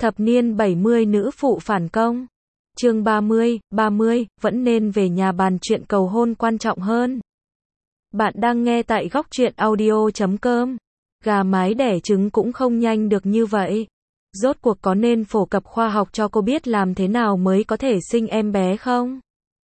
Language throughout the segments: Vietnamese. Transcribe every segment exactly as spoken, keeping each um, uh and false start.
Thập niên bảy mươi nữ phụ phản công. Chương ba mươi, ba mươi, vẫn nên về nhà bàn chuyện cầu hôn quan trọng hơn. Bạn đang nghe tại góc truyện audio chấm com. Gà mái đẻ trứng cũng không nhanh được như vậy. Rốt cuộc có nên phổ cập khoa học cho cô biết làm thế nào mới có thể sinh em bé không?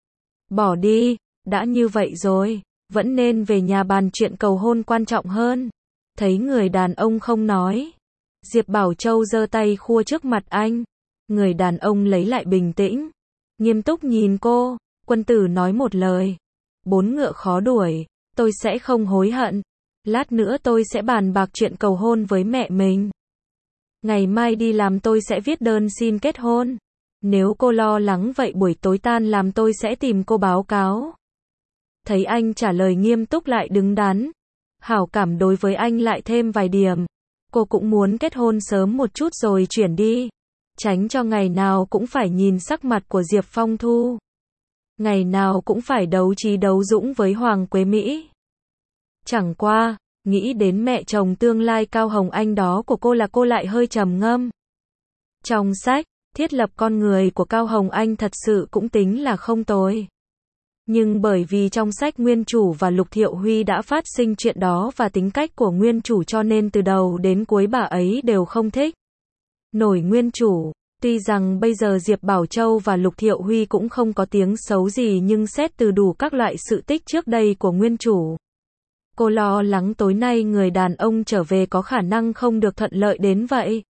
Bỏ đi, đã như vậy rồi, vẫn nên về nhà bàn chuyện cầu hôn quan trọng hơn. Thấy người đàn ông không nói, Diệp Bảo Châu giơ tay khua trước mặt anh. Người đàn ông lấy lại bình tĩnh, nghiêm túc nhìn cô. Quân tử nói một lời, bốn ngựa khó đuổi, tôi sẽ không hối hận. Lát nữa tôi sẽ bàn bạc chuyện cầu hôn với mẹ mình. Ngày mai đi làm tôi sẽ viết đơn xin kết hôn. Nếu cô lo lắng vậy buổi tối tan làm tôi sẽ tìm cô báo cáo. Thấy anh trả lời nghiêm túc lại đứng đắn, hảo cảm đối với anh lại thêm vài điểm. Cô cũng muốn kết hôn sớm một chút rồi chuyển đi, tránh cho ngày nào cũng phải nhìn sắc mặt của Diệp Phong Thu. Ngày nào cũng phải đấu trí đấu dũng với Hoàng Quế Mỹ. Chẳng qua, nghĩ đến mẹ chồng tương lai Cao Hồng Anh đó của cô là cô lại hơi trầm ngâm. Trong sách, thiết lập con người của Cao Hồng Anh thật sự cũng tính là không tồi. Nhưng bởi vì trong sách nguyên chủ và Lục Thiệu Huy đã phát sinh chuyện đó và tính cách của nguyên chủ cho nên từ đầu đến cuối bà ấy đều không thích nổi nguyên chủ. Tuy rằng bây giờ Diệp Bảo Châu và Lục Thiệu Huy cũng không có tiếng xấu gì nhưng xét từ đủ các loại sự tích trước đây của nguyên chủ, cô lo lắng tối nay người đàn ông trở về có khả năng không được thuận lợi đến vậy.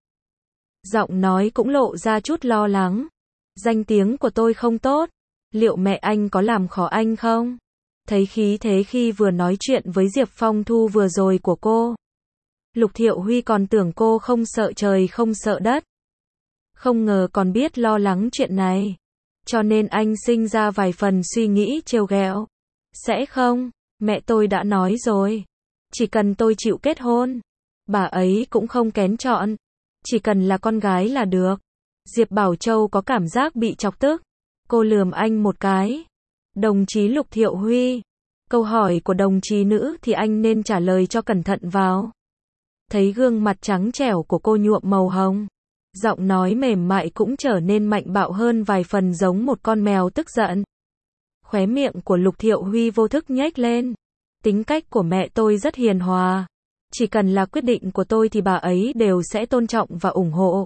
Giọng nói cũng lộ ra chút lo lắng. Danh tiếng của tôi không tốt, liệu mẹ anh có làm khó anh không? Thấy khí thế khi vừa nói chuyện với Diệp Phong Thu vừa rồi của cô, Lục Thiệu Huy còn tưởng cô không sợ trời không sợ đất. Không ngờ còn biết lo lắng chuyện này. Cho nên anh sinh ra vài phần suy nghĩ trêu ghẹo. Sẽ không, mẹ tôi đã nói rồi. Chỉ cần tôi chịu kết hôn, bà ấy cũng không kén chọn. Chỉ cần là con gái là được. Diệp Bảo Châu có cảm giác bị chọc tức. Cô lườm anh một cái. Đồng chí Lục Thiệu Huy, câu hỏi của đồng chí nữ thì anh nên trả lời cho cẩn thận vào. Thấy gương mặt trắng trẻo của cô nhuộm màu hồng, giọng nói mềm mại cũng trở nên mạnh bạo hơn vài phần giống một con mèo tức giận. Khóe miệng của Lục Thiệu Huy vô thức nhếch lên. Tính cách của mẹ tôi rất hiền hòa. Chỉ cần là quyết định của tôi thì bà ấy đều sẽ tôn trọng và ủng hộ.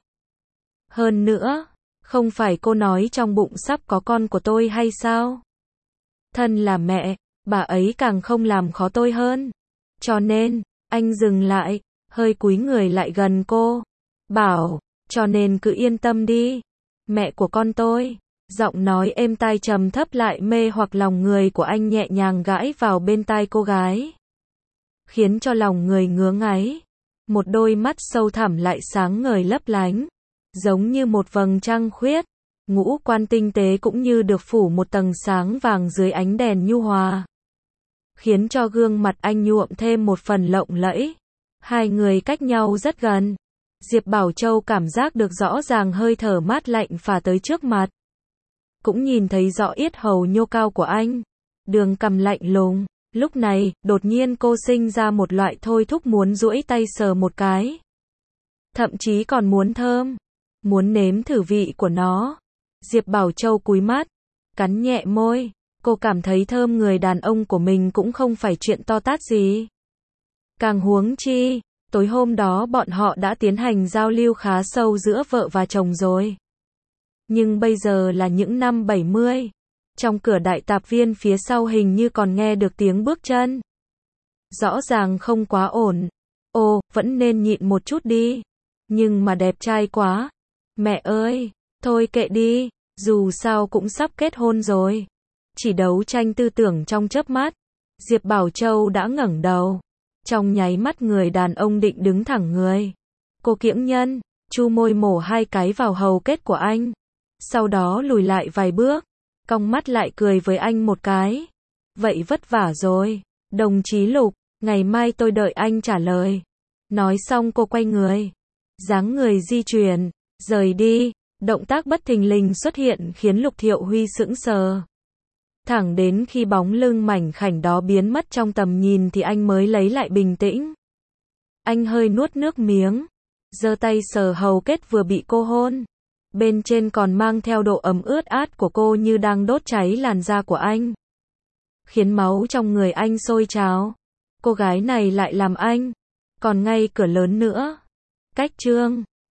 Hơn nữa, không phải cô nói trong bụng sắp có con của tôi hay sao? Thân là mẹ, bà ấy càng không làm khó tôi hơn. Cho nên, anh dừng lại, hơi cúi người lại gần cô. Bảo, cho nên cứ yên tâm đi. Mẹ của con tôi. Giọng nói êm tai trầm thấp lại mê hoặc lòng người của anh nhẹ nhàng gãi vào bên tai cô gái, khiến cho lòng người ngứa ngáy. Một đôi mắt sâu thẳm lại sáng ngời lấp lánh, giống như một vầng trăng khuyết. Ngũ quan tinh tế cũng như được phủ một tầng sáng vàng dưới ánh đèn nhu hòa, khiến cho gương mặt anh nhuộm thêm một phần lộng lẫy. Hai người cách nhau rất gần. Diệp Bảo Châu cảm giác được rõ ràng hơi thở mát lạnh phả tới trước mặt. Cũng nhìn thấy rõ yết hầu nhô cao của anh, đường cằm lạnh lùng. Lúc này, đột nhiên cô sinh ra một loại thôi thúc muốn duỗi tay sờ một cái. Thậm chí còn muốn thơm, muốn nếm thử vị của nó. Diệp Bảo Châu cúi mắt, cắn nhẹ môi. Cô cảm thấy thơm người đàn ông của mình cũng không phải chuyện to tát gì. Càng huống chi, tối hôm đó bọn họ đã tiến hành giao lưu khá sâu giữa vợ và chồng rồi. Nhưng bây giờ là những năm bảy mươi. Trong cửa đại tạp viên phía sau hình như còn nghe được tiếng bước chân. Rõ ràng không quá ổn. Ồ, vẫn nên nhịn một chút đi. Nhưng mà đẹp trai quá. Mẹ ơi, thôi kệ đi, dù sao cũng sắp kết hôn rồi. Chỉ đấu tranh tư tưởng trong chớp mắt, Diệp Bảo Châu đã ngẩng đầu. Trong nháy mắt người đàn ông định đứng thẳng người. Cô kiễng nhân, chu môi mổ hai cái vào hầu kết của anh. Sau đó lùi lại vài bước, cong mắt lại cười với anh một cái. Vậy vất vả rồi, đồng chí Lục, ngày mai tôi đợi anh trả lời. Nói xong cô quay người, dáng người di chuyển, rời đi. Động tác bất thình lình xuất hiện khiến Lục Thiệu Huy sững sờ. Thẳng đến khi bóng lưng mảnh khảnh đó biến mất trong tầm nhìn thì anh mới lấy lại bình tĩnh. Anh hơi nuốt nước miếng, giơ tay sờ hầu kết vừa bị cô hôn. Bên trên còn mang theo độ ấm ướt át của cô như đang đốt cháy làn da của anh, khiến máu trong người anh sôi trào. Cô gái này lại làm anh còn ngay cửa lớn nữa. Cách chương